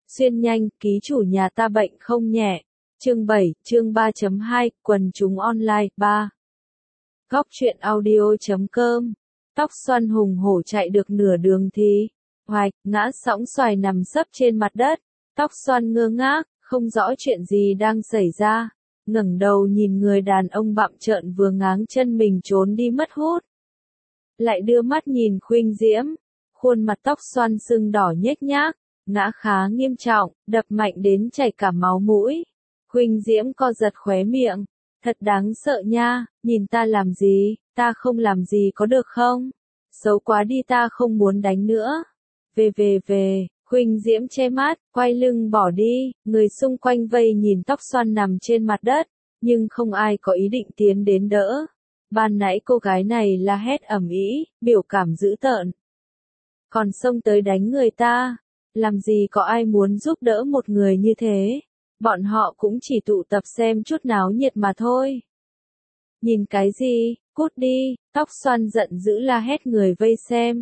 Xuyên nhanh, ký chủ nhà ta bệnh không nhẹ. Chương 7, chương 3.2, quần chúng online, 3. Góc truyện audio.com. Tóc xoăn hùng hổ chạy được nửa đường thì hoạch, ngã sõng xoài nằm sấp trên mặt đất. Tóc xoăn ngơ ngác, không rõ chuyện gì đang xảy ra. Ngẩng đầu nhìn người đàn ông bặm trợn vừa ngáng chân mình trốn đi mất hút. Lại đưa mắt nhìn Khuynh Diễm. Khuôn mặt tóc xoăn sưng đỏ nhếch nhác, ngã khá nghiêm trọng, đập mạnh đến chảy cả máu mũi. Khuynh Diễm co giật khóe miệng. Thật đáng sợ nha, nhìn ta làm gì, ta không làm gì có được không? Xấu quá đi, ta không muốn đánh nữa. Về. Khuynh Diễm che mắt, quay lưng bỏ đi, người xung quanh vây nhìn tóc xoăn nằm trên mặt đất, nhưng không ai có ý định tiến đến đỡ. Ban nãy cô gái này la hét ầm ĩ, biểu cảm dữ tợn. Còn xông tới đánh người ta, làm gì có ai muốn giúp đỡ một người như thế. Bọn họ cũng chỉ tụ tập xem chút náo nhiệt mà thôi. Nhìn cái gì, cút đi, tóc xoăn giận dữ la hét người vây xem.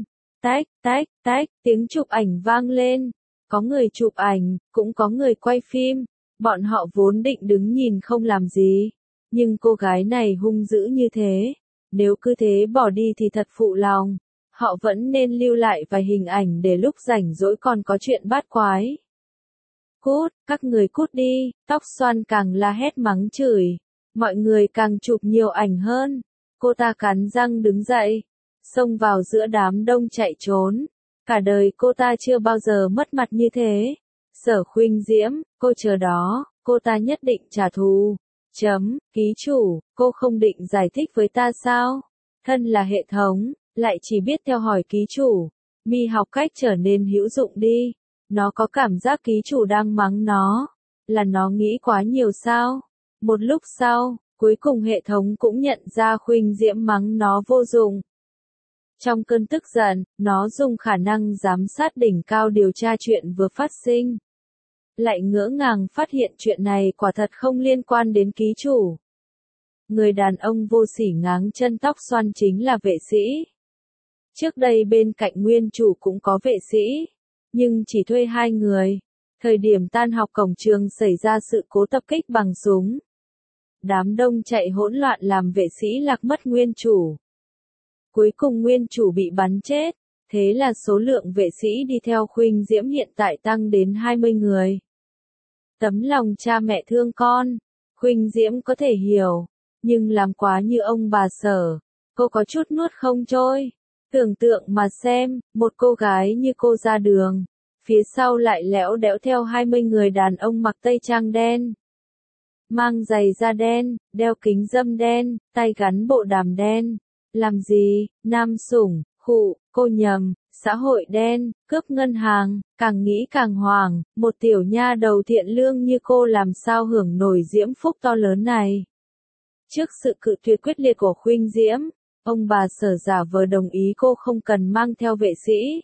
Tách, tiếng chụp ảnh vang lên. Có người chụp ảnh, cũng có người quay phim. Bọn họ vốn định đứng nhìn không làm gì. Nhưng cô gái này hung dữ như thế. Nếu cứ thế bỏ đi thì thật phụ lòng. Họ vẫn nên lưu lại vài hình ảnh để lúc rảnh rỗi còn có chuyện bát quái. Cút, các người cút đi, tóc xoăn càng la hét mắng chửi. Mọi người càng chụp nhiều ảnh hơn. Cô ta cắn răng đứng dậy, xông vào giữa đám đông chạy trốn. Cả đời cô ta chưa bao giờ mất mặt như thế. Sở Khuynh Diễm, cô chờ đó, cô ta nhất định trả thù. Ký chủ, cô không định giải thích với ta sao? Thân là hệ thống, lại chỉ biết theo hỏi ký chủ. Mi học cách trở nên hữu dụng đi. Nó có cảm giác ký chủ đang mắng nó. Là nó nghĩ quá nhiều sao? Một lúc sau, cuối cùng hệ thống cũng nhận ra Khuynh Diễm mắng nó vô dụng. Trong cơn tức giận, nó dùng khả năng giám sát đỉnh cao điều tra chuyện vừa phát sinh. Lại ngỡ ngàng phát hiện chuyện này quả thật không liên quan đến ký chủ. Người đàn ông vô sỉ ngáng chân tóc xoăn chính là vệ sĩ. Trước đây bên cạnh nguyên chủ cũng có vệ sĩ, nhưng chỉ thuê 2 người. Thời điểm tan học cổng trường xảy ra sự cố tập kích bằng súng. Đám đông chạy hỗn loạn làm vệ sĩ lạc mất nguyên chủ. Cuối cùng nguyên chủ bị bắn chết, thế là số lượng vệ sĩ đi theo Khuynh Diễm hiện tại tăng đến 20 người. Tấm lòng cha mẹ thương con, Khuynh Diễm có thể hiểu, nhưng làm quá như ông bà Sở, cô có chút nuốt không trôi. Tưởng tượng mà xem, một cô gái như cô ra đường, phía sau lại lẽo đẽo theo 20 người đàn ông mặc tây trang đen, mang giày da đen, đeo kính râm đen, tay gắn bộ đàm đen. Làm gì, nam sủng, cô nhầm, xã hội đen, cướp ngân hàng, càng nghĩ càng hoảng, một tiểu nha đầu thiện lương như cô làm sao hưởng nổi diễm phúc to lớn này. Trước sự cự tuyệt quyết liệt của Khuynh Diễm, ông bà Sở giả vờ đồng ý cô không cần mang theo vệ sĩ.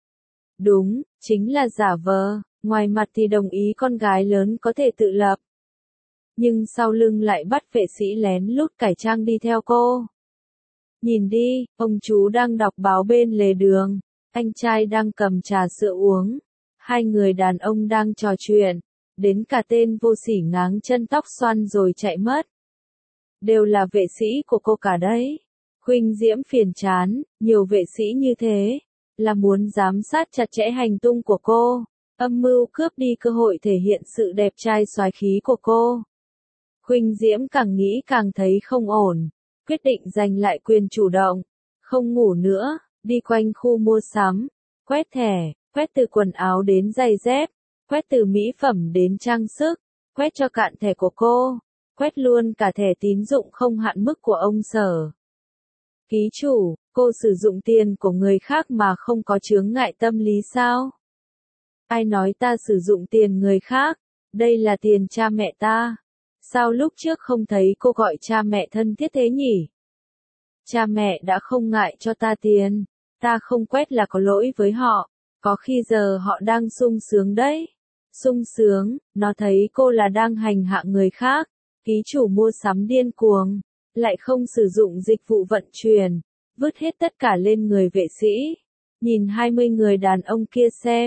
Đúng, chính là giả vờ, ngoài mặt thì đồng ý con gái lớn có thể tự lập. Nhưng sau lưng lại bắt vệ sĩ lén lút cải trang đi theo cô. Nhìn đi, ông chú đang đọc báo bên lề đường, anh trai đang cầm trà sữa uống, 2 người đàn ông đang trò chuyện, đến cả tên vô sỉ ngáng chân tóc xoăn rồi chạy mất. Đều là vệ sĩ của cô cả đấy. Khuynh Diễm phiền chán, nhiều vệ sĩ như thế, là muốn giám sát chặt chẽ hành tung của cô, âm mưu cướp đi cơ hội thể hiện sự đẹp trai soái khí của cô. Khuynh Diễm càng nghĩ càng thấy không ổn, quyết định giành lại quyền chủ động, không ngủ nữa, đi quanh khu mua sắm, quét thẻ, quét từ quần áo đến giày dép, quét từ mỹ phẩm đến trang sức, quét cho cạn thẻ của cô, quét luôn cả thẻ tín dụng không hạn mức của ông Sở. Ký chủ, cô sử dụng tiền của người khác mà không có chướng ngại tâm lý sao? Ai nói ta sử dụng tiền người khác? Đây là tiền cha mẹ ta. Sao lúc trước không thấy cô gọi cha mẹ thân thiết thế nhỉ? Cha mẹ đã không ngại cho ta tiền, ta không quét là có lỗi với họ, có khi giờ họ đang sung sướng đấy. Sung sướng, nó thấy cô là đang hành hạ người khác, ký chủ mua sắm điên cuồng, lại không sử dụng dịch vụ vận chuyển, vứt hết tất cả lên người vệ sĩ. Nhìn 20 người đàn ông kia xem,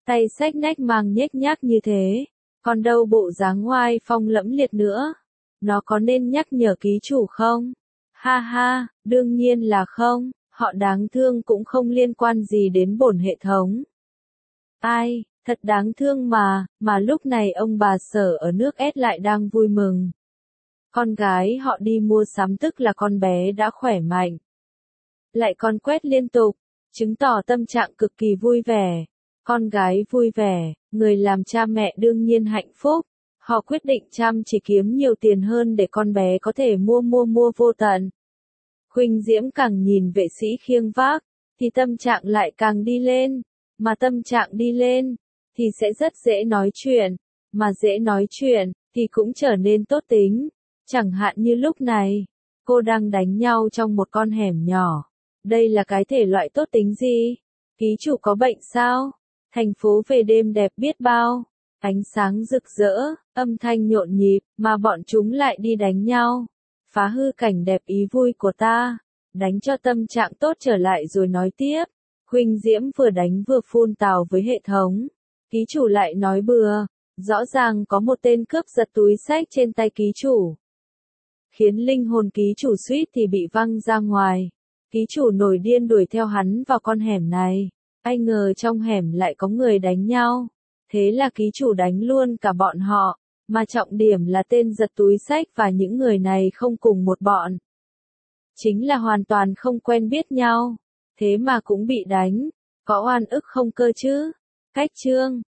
tay xách nách mang nhếch nhác như thế, còn đâu bộ dáng oai phong lẫm liệt nữa. Nó có nên nhắc nhở ký chủ không? Ha ha, đương nhiên là không, họ đáng thương cũng không liên quan gì đến bổn hệ thống. Ai, thật đáng thương mà lúc này ông bà Sở ở nước S lại đang vui mừng. Con gái họ đi mua sắm tức là con bé đã khỏe mạnh. Lại còn quét liên tục, chứng tỏ tâm trạng cực kỳ vui vẻ. Con gái vui vẻ, người làm cha mẹ đương nhiên hạnh phúc. Họ quyết định chăm chỉ kiếm nhiều tiền hơn để con bé có thể mua vô tận. Khuynh Diễm càng nhìn vệ sĩ khiêng vác, thì tâm trạng lại càng đi lên. Mà tâm trạng đi lên, thì sẽ rất dễ nói chuyện. Mà dễ nói chuyện, thì cũng trở nên tốt tính. Chẳng hạn như lúc này, cô đang đánh nhau trong một con hẻm nhỏ. Đây là cái thể loại tốt tính gì? Ký chủ có bệnh sao? Thành phố về đêm đẹp biết bao. Ánh sáng rực rỡ, âm thanh nhộn nhịp, mà bọn chúng lại đi đánh nhau. Phá hư cảnh đẹp ý vui của ta. Đánh cho tâm trạng tốt trở lại rồi nói tiếp. Khuynh Diễm vừa đánh vừa phun tào với hệ thống. Ký chủ lại nói bừa. Rõ ràng có một tên cướp giật túi xách trên tay ký chủ. Khiến linh hồn ký chủ suýt thì bị văng ra ngoài. Ký chủ nổi điên đuổi theo hắn vào con hẻm này. Ai ngờ trong hẻm lại có người đánh nhau. Thế là ký chủ đánh luôn cả bọn họ. Mà trọng điểm là tên giật túi xách và những người này không cùng một bọn. Chính là hoàn toàn không quen biết nhau. Thế mà cũng bị đánh. Có oan ức không cơ chứ? Cách chương